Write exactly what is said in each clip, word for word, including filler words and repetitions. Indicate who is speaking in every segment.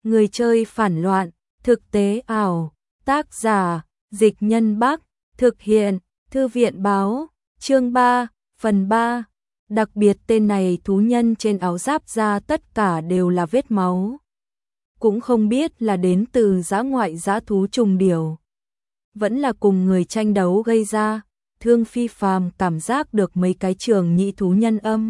Speaker 1: Người chơi phản loạn, thực tế ảo, tác giả, Dịch Nhân Bắc, thực hiện, Thư viện báo, chương ba, phần ba. Đặc biệt tên này thú nhân trên áo giáp da tất cả đều là vết máu. Cũng không biết là đến từ dã ngoại dã thú trùng điểu, vẫn là cùng người tranh đấu gây ra. Thương Phi Phàm cảm giác được mấy cái trường nhị thú nhân âm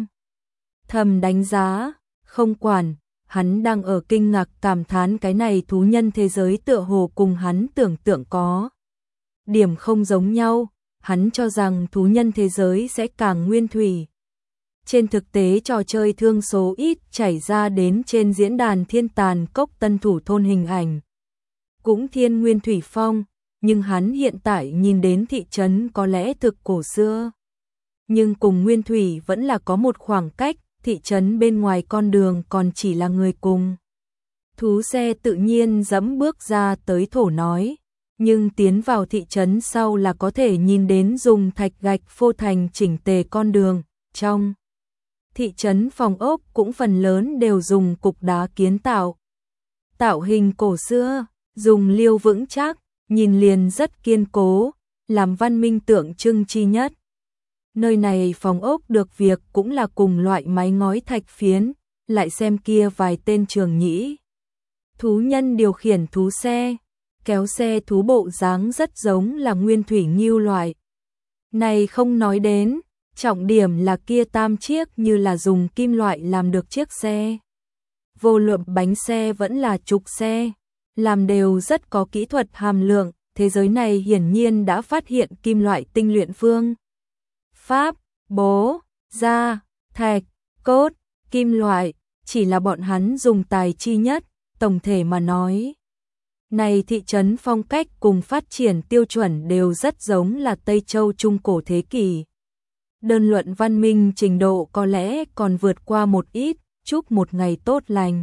Speaker 1: thầm đánh giá, không quản, hắn đang ở kinh ngạc cảm thán cái này thú nhân thế giới tựa hồ cùng hắn tưởng tượng có điểm không giống nhau, hắn cho rằng thú nhân thế giới sẽ càng nguyên thủy. Trên thực tế trò chơi thương số ít chảy ra đến trên diễn đàn Thiên Tàn Cốc Tân Thủ Thôn hình ảnh cũng thiên nguyên thủy phong, nhưng hắn hiện tại nhìn đến thị trấn có lẽ thực cổ xưa. Nhưng cùng nguyên thủy vẫn là có một khoảng cách, thị trấn bên ngoài con đường còn chỉ là người cùng thú xe tự nhiên dẫm bước ra tới thổ nói, nhưng tiến vào thị trấn sau là có thể nhìn đến dùng thạch gạch phô thành chỉnh tề con đường. Trong thị trấn phòng ốc cũng phần lớn đều dùng cục đá kiến tạo, tạo hình cổ xưa, dùng liêu vững chắc, nhìn liền rất kiên cố, làm văn minh tượng trưng chi nhất. Nơi này phòng ốc được việc cũng là cùng loại mái ngói thạch phiến, lại xem kia vài tên trường nhĩ thú nhân điều khiển thú xe, kéo xe thú bộ dáng rất giống là nguyên thủy ngưu loại. Này không nói đến, trọng điểm là kia tam chiếc như là dùng kim loại làm được chiếc xe. Vô luận bánh xe vẫn là trục xe, làm đều rất có kỹ thuật hàm lượng, thế giới này hiển nhiên đã phát hiện kim loại tinh luyện phương pháp, bố, da, thạch, cốt, kim loại, chỉ là bọn hắn dùng tài chi nhất, tổng thể mà nói. Này thị trấn phong cách cùng phát triển tiêu chuẩn đều rất giống là Tây Châu Trung cổ thế kỷ. Đơn luận văn minh trình độ có lẽ còn vượt qua một ít, chúc một ngày tốt lành.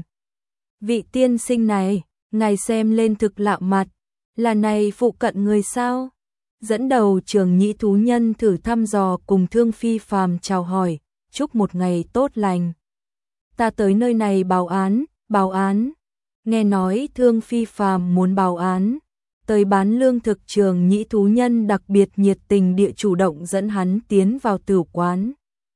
Speaker 1: Vị tiên sinh này, ngài xem lên thực lạ mặt, là này phụ cận người sao? Dẫn đầu trường nhĩ thú nhân thử thăm dò cùng Thương Phi Phàm chào hỏi, chúc một ngày tốt lành. Ta tới nơi này báo án, báo án. Nghe nói Thương Phi Phàm muốn báo án, tới bán lương thực trường nhĩ thú nhân đặc biệt nhiệt tình địa chủ động dẫn hắn tiến vào tửu quán.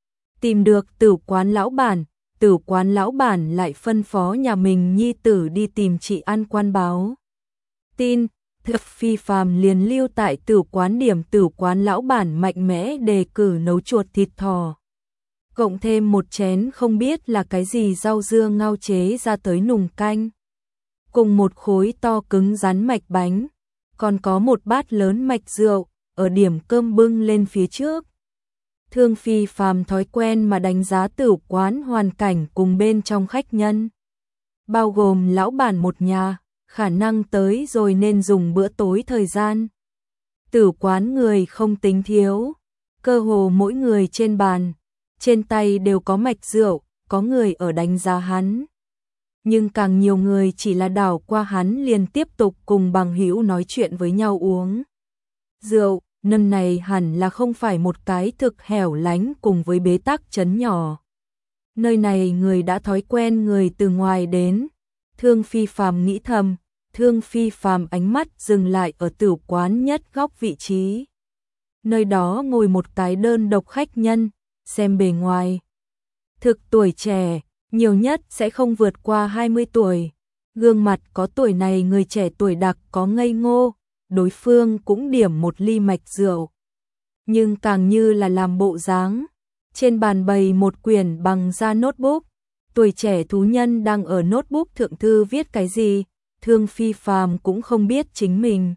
Speaker 1: Tìm được tửu quán lão bản, tửu quán lão bản lại phân phó nhà mình nhi tử đi tìm chị An quan báo tin. Thương Phi Phàm liền lưu tại tửu quán điểm tửu quán lão bản mạnh mẽ đề cử nấu chuột thịt thỏ. Cộng thêm một chén không biết là cái gì rau dưa ngao chế ra tới nùng canh. Cùng một khối to cứng rắn mạch bánh, còn có một bát lớn mạch rượu, ở điểm cơm bưng lên phía trước. Thương Phi Phàm thói quen mà đánh giá tửu quán hoàn cảnh cùng bên trong khách nhân. Bao gồm lão bản một nhà, khả năng tới rồi nên dùng bữa tối thời gian. Tửu quán người không tính thiếu, cơ hồ mỗi người trên bàn, trên tay đều có mạch rượu, có người ở đánh giá hắn. Nhưng càng nhiều người chỉ là đảo qua hắn liền tiếp tục cùng bằng hữu nói chuyện với nhau uống rượu. Nơi này hẳn là không phải một cái thực hẻo lánh cùng với bế tắc trấn nhỏ. Nơi này người đã thói quen người từ ngoài đến. Thương Phi Phàm nghĩ thầm, Thương Phi Phàm ánh mắt dừng lại ở tửu quán nhất góc vị trí. Nơi đó ngồi một cái đơn độc khách nhân, xem bề ngoài thực tuổi trẻ, nhiều nhất sẽ không vượt qua hai mươi tuổi. Gương mặt có tuổi này người trẻ tuổi đặc có ngây ngô, đối phương cũng điểm một ly mạch rượu. Nhưng càng như là làm bộ dáng. Trên bàn bày một quyển bằng da notebook, tuổi trẻ thú nhân đang ở notebook thượng thư viết cái gì, Thương Phi Phàm cũng không biết chính mình.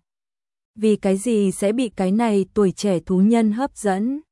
Speaker 1: Vì cái gì sẽ bị cái này tuổi trẻ thú nhân hấp dẫn.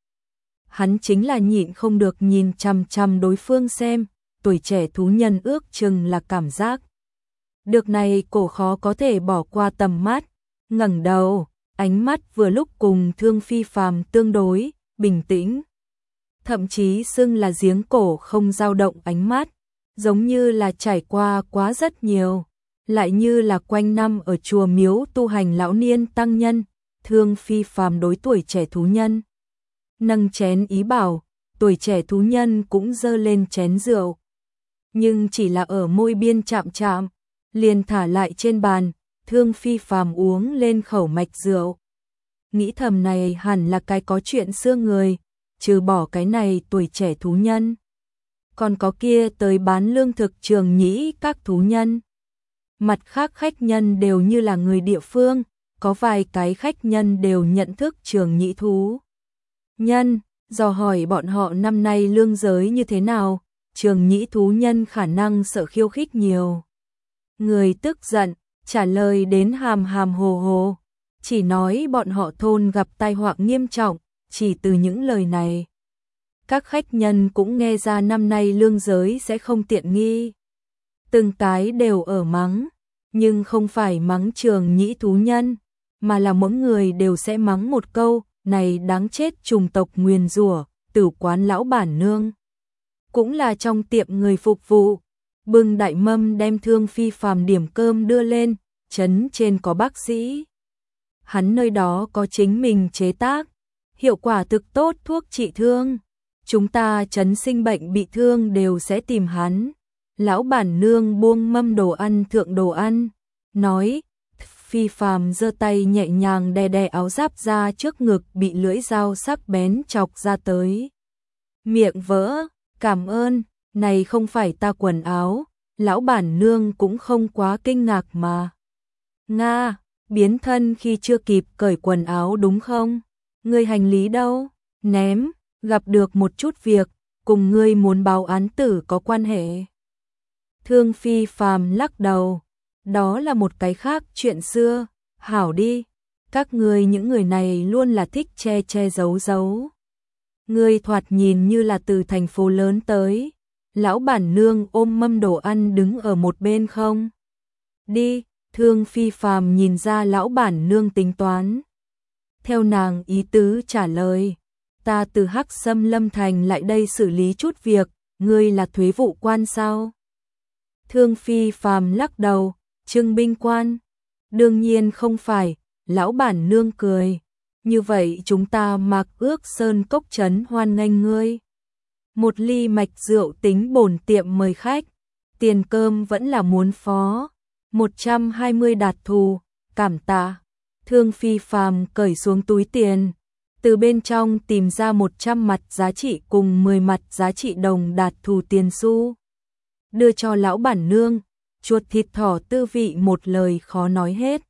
Speaker 1: Hắn chính là nhịn không được nhìn chằm chằm đối phương xem, tuổi trẻ thú nhân ước chừng là cảm giác. Được này cổ khó có thể bỏ qua tầm mắt, ngẩng đầu, ánh mắt vừa lúc cùng Thương Phi Phàm tương đối, bình tĩnh. Thậm chí xưng là giếng cổ không dao động ánh mắt, giống như là trải qua quá rất nhiều, lại như là quanh năm ở chùa miếu tu hành lão niên tăng nhân. Thương Phi Phàm đối tuổi trẻ thú nhân nâng chén ý bảo, tuổi trẻ thú nhân cũng giơ lên chén rượu. Nhưng chỉ là ở môi biên chạm chạm, liền thả lại trên bàn, Thương Phi Phàm uống lên khẩu mạch rượu. Nghĩ thầm này hẳn là cái có chuyện xưa người, trừ bỏ cái này tuổi trẻ thú nhân. Còn có kia tới bán lương thực Trường Nhĩ các thú nhân. Mặt khác khách nhân đều như là người địa phương, có vài cái khách nhân đều nhận thức Trường Nhĩ thú nhân, dò hỏi bọn họ năm nay lương giới như thế nào. Trường Nhĩ thú nhân khả năng sợ khiêu khích nhiều. Người tức giận, trả lời đến hàm hàm hồ hồ, chỉ nói bọn họ thôn gặp tai họa nghiêm trọng, chỉ từ những lời này. Các khách nhân cũng nghe ra năm nay lương giới sẽ không tiện nghi. Từng cái đều ở mắng, nhưng không phải mắng Trường Nhĩ thú nhân, mà là mỗi người đều sẽ mắng một câu, này đáng chết trùng tộc nguyền rủa, tử quán lão bản nương. Cũng là trong tiệm người phục vụ, bưng đại mâm đem Thương Phi Phàm điểm cơm đưa lên, trấn trên có bác sĩ. Hắn nơi đó có chính mình chế tác, hiệu quả thực tốt thuốc trị thương. Chúng ta trấn sinh bệnh bị thương đều sẽ tìm hắn. Lão bản nương buông mâm đồ ăn thượng đồ ăn, nói. Phi Phàm giơ tay nhẹ nhàng đè đè áo giáp ra trước ngực bị lưỡi dao sắc bén chọc ra tới. Miệng vỡ, cảm ơn, này không phải ta quần áo. Lão bản nương cũng không quá kinh ngạc mà. Nga, biến thân khi chưa kịp cởi quần áo đúng không? Ngươi hành lý đâu? Ném, gặp được một chút việc, cùng ngươi muốn báo án tử có quan hệ. Thương Phi Phàm lắc đầu, đó là một cái khác chuyện xưa, hảo đi, các ngươi những người này luôn là thích che che giấu giấu. Ngươi thoạt nhìn như là từ thành phố lớn tới. Lão bản nương ôm mâm đồ ăn đứng ở một bên không? Đi, Thương Phi Phàm nhìn ra lão bản nương tính toán. Theo nàng ý tứ trả lời, ta từ Hắc Sâm Lâm Thành lại đây xử lý chút việc, ngươi là thuế vụ quan sao? Thương Phi Phàm lắc đầu, trưng binh quan. Đương nhiên không phải, lão bản nương cười. Như vậy chúng ta Mạc Ước Sơn Cốc trấn hoan nghênh ngươi. Một ly mạch rượu tính bổn tiệm mời khách, tiền cơm vẫn là muốn phó, một trăm hai mươi đạt thù, cảm tạ. Thương Phi Phàm cởi xuống túi tiền, từ bên trong tìm ra một trăm mặt giá trị cùng mười mặt giá trị đồng đạt thù tiền xu. Đưa cho lão bản nương, chuột thịt thỏ tư vị một lời khó nói hết.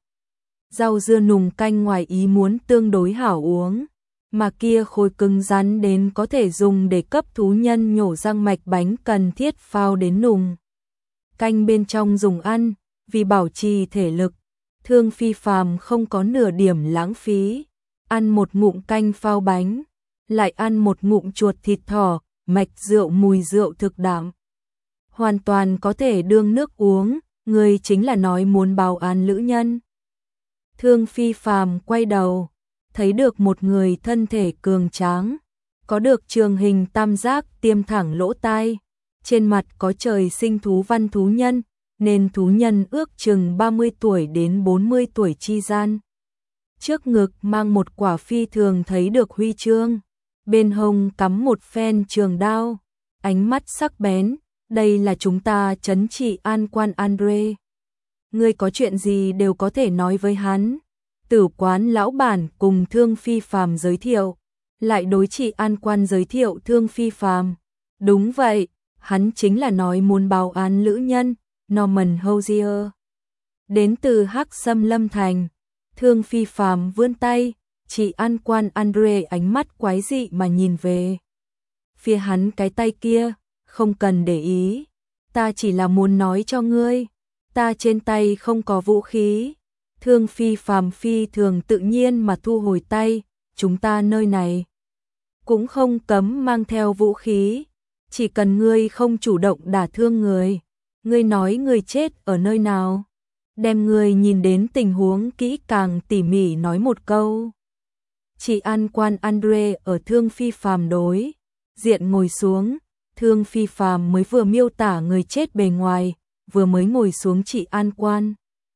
Speaker 1: Rau dưa nùng canh ngoài ý muốn tương đối hảo uống. Mà kia khối cứng rắn đến có thể dùng để cấp thú nhân nhổ răng mạch bánh cần thiết phao đến nùng canh bên trong dùng ăn, vì bảo trì thể lực. Thương Phi Phàm không có nửa điểm lãng phí, ăn một ngụm canh phao bánh, lại ăn một ngụm chuột thịt thỏ, mạch rượu mùi rượu thực đạm. Hoàn toàn có thể đương nước uống, người chính là nói muốn báo án lữ nhân. Thương Phi Phàm quay đầu, thấy được một người thân thể cường tráng, có được trường hình tam giác tiêm thẳng lỗ tai, trên mặt có trời sinh thú văn thú nhân, nên thú nhân ước chừng ba mươi tuổi đến bốn mươi tuổi chi gian. Trước ngực mang một quả phi thường thấy được huy chương, bên hông cắm một phen trường đao, ánh mắt sắc bén, đây là chúng ta trấn trị an quan Andre. Ngươi có chuyện gì đều có thể nói với hắn. Tử quán lão bản cùng Thương Phi Phàm giới thiệu, lại đối trị an quan giới thiệu Thương Phi Phàm. Đúng vậy, hắn chính là nói muốn báo án lữ nhân, Norman Hosier. Đến từ Hắc Sâm Lâm Thành, Thương Phi Phàm vươn tay, trị an quan Andre ánh mắt quái dị mà nhìn về phía hắn cái tay kia, không cần để ý, ta chỉ là muốn nói cho ngươi, ta trên tay không có vũ khí. Thương Phi Phàm phi thường tự nhiên mà thu hồi tay, chúng ta nơi này cũng không cấm mang theo vũ khí, chỉ cần ngươi không chủ động đả thương người. Ngươi nói người chết ở nơi nào? Đem ngươi nhìn đến tình huống kỹ càng tỉ mỉ nói một câu. Chỉ an quan Andre ở Thương Phi Phàm đối diện ngồi xuống, Thương Phi Phàm mới vừa miêu tả người chết bề ngoài, vừa mới ngồi xuống chỉ an quan.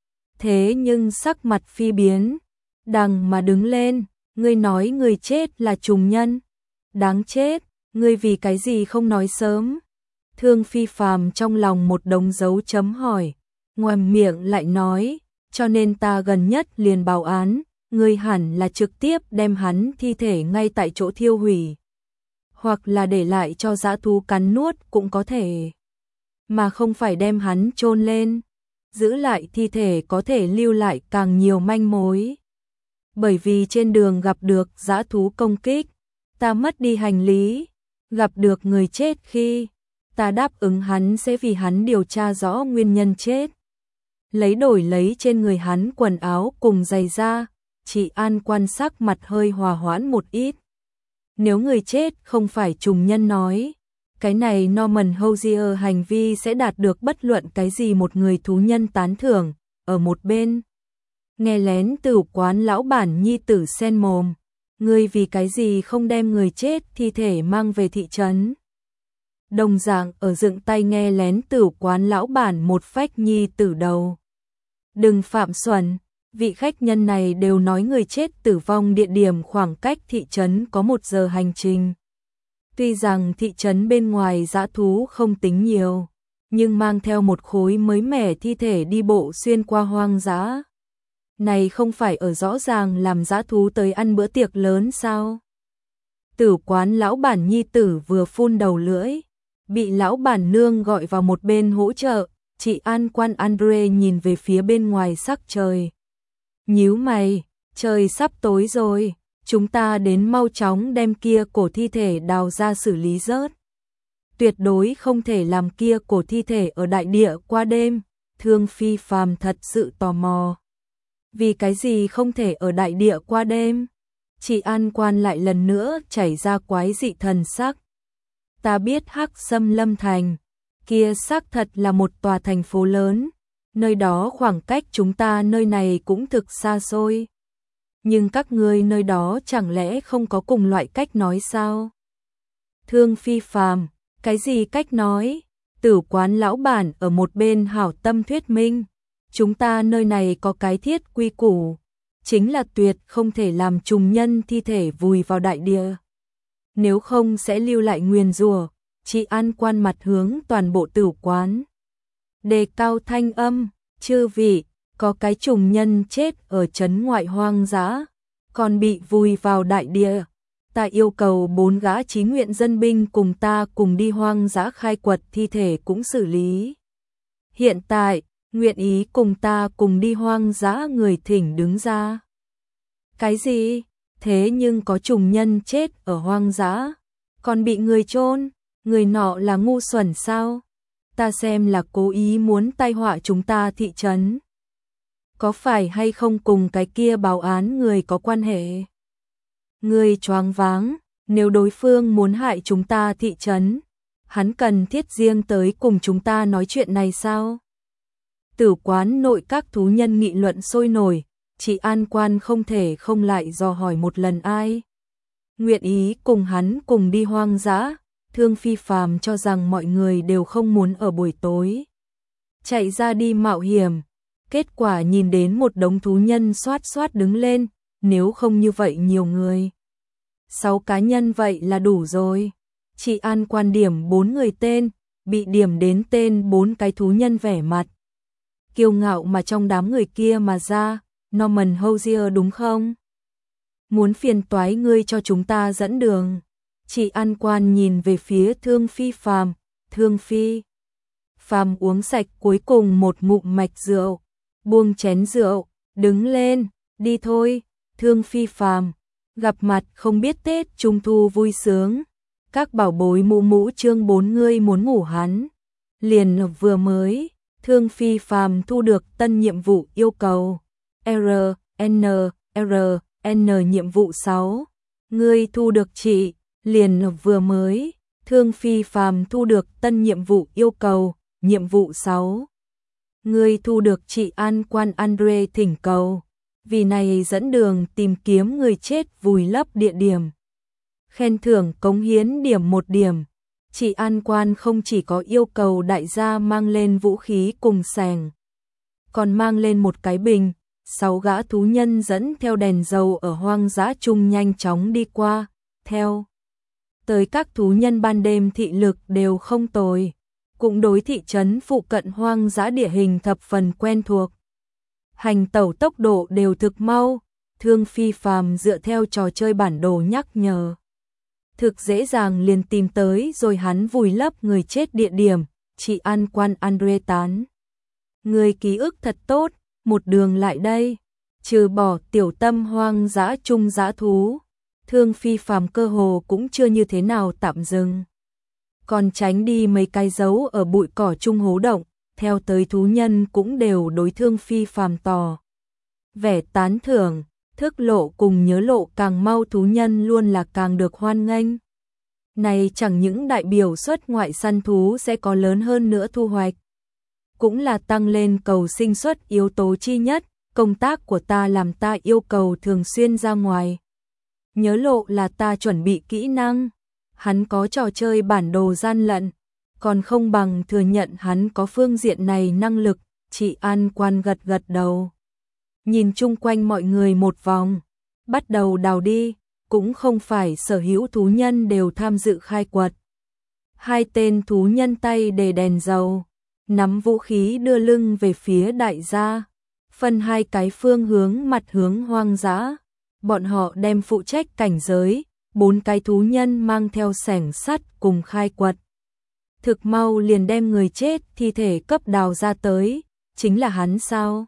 Speaker 1: Thế nhưng sắc mặt phi biến, đằng mà đứng lên, ngươi nói người chết là trùng nhân. Đáng chết, ngươi vì cái gì không nói sớm? Thương Phi Phàm trong lòng một đống dấu chấm hỏi, Ngoàm miệng lại nói, cho nên ta gần nhất liền báo án, ngươi hẳn là trực tiếp đem hắn thi thể ngay tại chỗ thiêu hủy, hoặc là để lại cho dã thú cắn nuốt cũng có thể, mà không phải đem hắn chôn lên. Giữ lại thi thể có thể lưu lại càng nhiều manh mối. Bởi vì trên đường gặp được dã thú công kích, ta mất đi hành lý, gặp được người chết khi ta đáp ứng hắn sẽ vì hắn điều tra rõ nguyên nhân chết. Lấy đổi lấy trên người hắn quần áo cùng giày da, chị An quan sắc mặt hơi hòa hoãn một ít. Nếu người chết không phải trùng nhân nói, cái này Norman Hosier hành vi sẽ đạt được bất luận cái gì một người thú nhân tán thưởng. Ở một bên, nghe lén Tử Quán lão bản nhi tử sen mồm, ngươi vì cái gì không đem người chết thi thể mang về thị trấn. Đồng dạng ở dựng tay nghe lén Tử Quán lão bản một phách nhi tử đầu. Đừng phạm xuẩn, vị khách nhân này đều nói người chết tử vong địa điểm khoảng cách thị trấn có một giờ hành trình. Tuy rằng thị trấn bên ngoài dã thú không tính nhiều, nhưng mang theo một khối mới mẻ thi thể đi bộ xuyên qua hoang dã. Này không phải ở rõ ràng làm dã thú tới ăn bữa tiệc lớn sao? Tử Quán lão bản nhi tử vừa phun đầu lưỡi, bị lão bản nương gọi vào một bên hỗ trợ, chị An quan Andre nhìn về phía bên ngoài sắc trời. Nhíu mày, trời sắp tối rồi. Chúng ta đến mau chóng đem kia cổ thi thể đào ra xử lý rớt. Tuyệt đối không thể làm kia cổ thi thể ở đại địa qua đêm. Thương Phi Phàm thật sự tò mò. Vì cái gì không thể ở đại địa qua đêm? Chị An quan lại lần nữa chảy ra quái dị thần sắc. Ta biết Hắc Sâm Lâm Thành, kia xác thật là một tòa thành phố lớn. Nơi đó khoảng cách chúng ta nơi này cũng thực xa xôi. Nhưng các ngươi nơi đó chẳng lẽ không có cùng loại cách nói sao? Thương Phi Phàm, cái gì cách nói? Tử Quán lão bản ở một bên hảo tâm thuyết minh. Chúng ta nơi này có cái thiết quy củ, chính là tuyệt không thể làm trùng nhân thi thể vùi vào đại địa. Nếu không sẽ lưu lại nguyền rủa. Chị An quan mặt hướng toàn bộ Tử Quán. Đề cao thanh âm, chư vị, có cái trùng nhân chết ở trấn ngoại hoang dã, còn bị vùi vào đại địa. Ta yêu cầu bốn gã chí nguyện dân binh cùng ta cùng đi hoang dã khai quật thi thể cũng xử lý. Hiện tại, nguyện ý cùng ta cùng đi hoang dã người thỉnh đứng ra. Cái gì? Thế nhưng có trùng nhân chết ở hoang dã, còn bị người chôn, người nọ là ngu xuẩn sao? Ta xem là cố ý muốn tai họa chúng ta thị trấn. Có phải hay không cùng cái kia báo án người có quan hệ? Người choáng váng, nếu đối phương muốn hại chúng ta thị trấn, hắn cần thiết riêng tới cùng chúng ta nói chuyện này sao? Tử Quán nội các thú nhân nghị luận sôi nổi, chị An quan không thể không lại dò hỏi một lần ai. Nguyện ý cùng hắn cùng đi hoang dã. Thương Phi Phàm cho rằng mọi người đều không muốn ở buổi tối chạy ra đi mạo hiểm, kết quả nhìn đến một đống thú nhân xoát xoát đứng lên, nếu không như vậy nhiều người. Sáu cá nhân vậy là đủ rồi. Chị An quan điểm bốn người tên, bị điểm đến tên bốn cái thú nhân vẻ mặt kiêu ngạo mà trong đám người kia mà ra, Norman Hosier đúng không? Muốn phiền toái ngươi cho chúng ta dẫn đường. Chị An quan nhìn về phía Thương Phi Phàm, Thương Phi Phàm uống sạch cuối cùng một ngụm mạch rượu, buông chén rượu, đứng lên, đi thôi. Thương Phi Phàm, gặp mặt không biết Tết Trung Thu vui sướng. Các bảo bối mũ mũ chương bốn ngươi muốn ngủ hắn. Liền vừa mới, Thương Phi Phàm thu được tân nhiệm vụ yêu cầu. R, N, R, N nhiệm vụ sáu. Ngươi thu được chị. Liền vừa mới, Thương Phi Phàm thu được tân nhiệm vụ yêu cầu, nhiệm vụ sáu. Ngươi thu được chị An quan Andre thỉnh cầu, vì này dẫn đường tìm kiếm người chết vùi lấp địa điểm. Khen thưởng cống hiến điểm một điểm. Chị An quan không chỉ có yêu cầu đại gia mang lên vũ khí cùng xẻng, còn mang lên một cái bình. Sáu gã thú nhân dẫn theo đèn dầu ở hoang dã chung nhanh chóng đi qua, theo tới các thú nhân ban đêm thị lực đều không tồi. cũng đối thị trấn phụ cận hoang dã địa hình thập phần quen thuộc. Hành tẩu tốc độ đều thực mau, Thương Phi Phàm dựa theo trò chơi bản đồ nhắc nhở. Thực dễ dàng liền tìm tới rồi hắn vùi lấp người chết địa điểm, chị an quan Andre tán. Người ký ức thật tốt, một đường lại đây, trừ bỏ tiểu tâm hoang dã chung dã thú, Thương Phi Phàm cơ hồ cũng chưa như thế nào tạm dừng. Còn tránh đi mấy cái dấu ở bụi cỏ chung hố động, theo tới thú nhân cũng đều đối Thương Phi Phàm tỏ vẻ tán thưởng, thức lộ cùng nhớ lộ càng mau thú nhân luôn là càng được hoan nghênh. Này chẳng những đại biểu xuất ngoại săn thú sẽ có lớn hơn nữa thu hoạch, cũng là tăng lên cầu sinh suất yếu tố chi nhất, công tác của ta làm ta yêu cầu thường xuyên ra ngoài. Nhớ lộ là ta chuẩn bị kỹ năng, hắn có trò chơi bản đồ gian lận, còn không bằng thừa nhận hắn có phương diện này năng lực, chị an quan gật gật đầu. Nhìn chung quanh mọi người một vòng, bắt đầu đào đi, cũng không phải sở hữu thú nhân đều tham dự khai quật. Hai tên thú nhân tay đề đèn dầu, nắm vũ khí đưa lưng về phía đại gia, phân hai cái phương hướng mặt hướng hoang dã. Bọn họ đem phụ trách cảnh giới, bốn cái thú nhân mang theo xẻng sắt cùng khai quật. Thực mau liền đem người chết thi thể cấp đào ra tới, chính là hắn sao?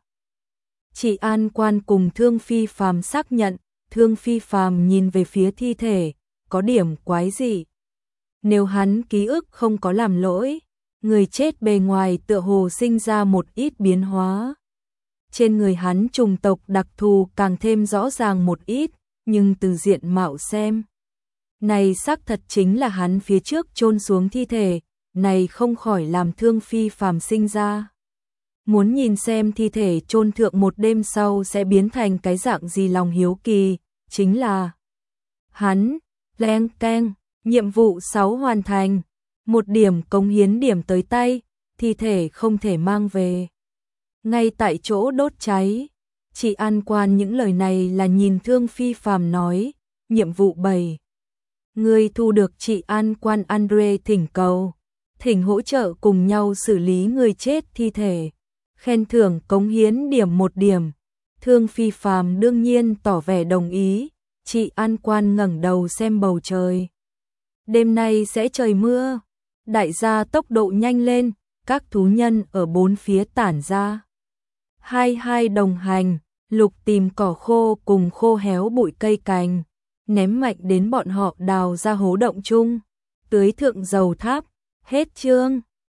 Speaker 1: Chị an quan cùng Thương Phi Phàm xác nhận, Thương Phi Phàm nhìn về phía thi thể, có điểm quái gì? Nếu hắn ký ức không có làm lỗi, người chết bề ngoài tựa hồ sinh ra một ít biến hóa. Trên người hắn chủng tộc đặc thù càng thêm rõ ràng một ít, nhưng từ diện mạo xem, này xác thật chính là hắn phía trước chôn xuống thi thể, này không khỏi làm Thương Phi Phàm sinh ra. Muốn nhìn xem thi thể chôn thượng một đêm sau sẽ biến thành cái dạng gì lòng hiếu kỳ, chính là hắn, leng keng, nhiệm vụ sáu hoàn thành, một điểm cống hiến điểm tới tay, thi thể không thể mang về. Ngay tại chỗ đốt cháy, chị an quan những lời này là nhìn Thương Phi Phàm nói, nhiệm vụ bảy. Người thu được chị an quan Andre thỉnh cầu, thỉnh hỗ trợ cùng nhau xử lý người chết thi thể, khen thưởng cống hiến điểm một điểm. Thương Phi Phàm đương nhiên tỏ vẻ đồng ý, chị an quan ngẩng đầu xem bầu trời. Đêm nay sẽ trời mưa, đại gia tốc độ nhanh lên, các thú nhân ở bốn phía tản ra. Hai hai đồng hành, lục tìm cỏ khô cùng khô héo bụi cây cành, ném mạnh đến bọn họ đào ra hố động chung, tưới thượng dầu tháp, hết chương.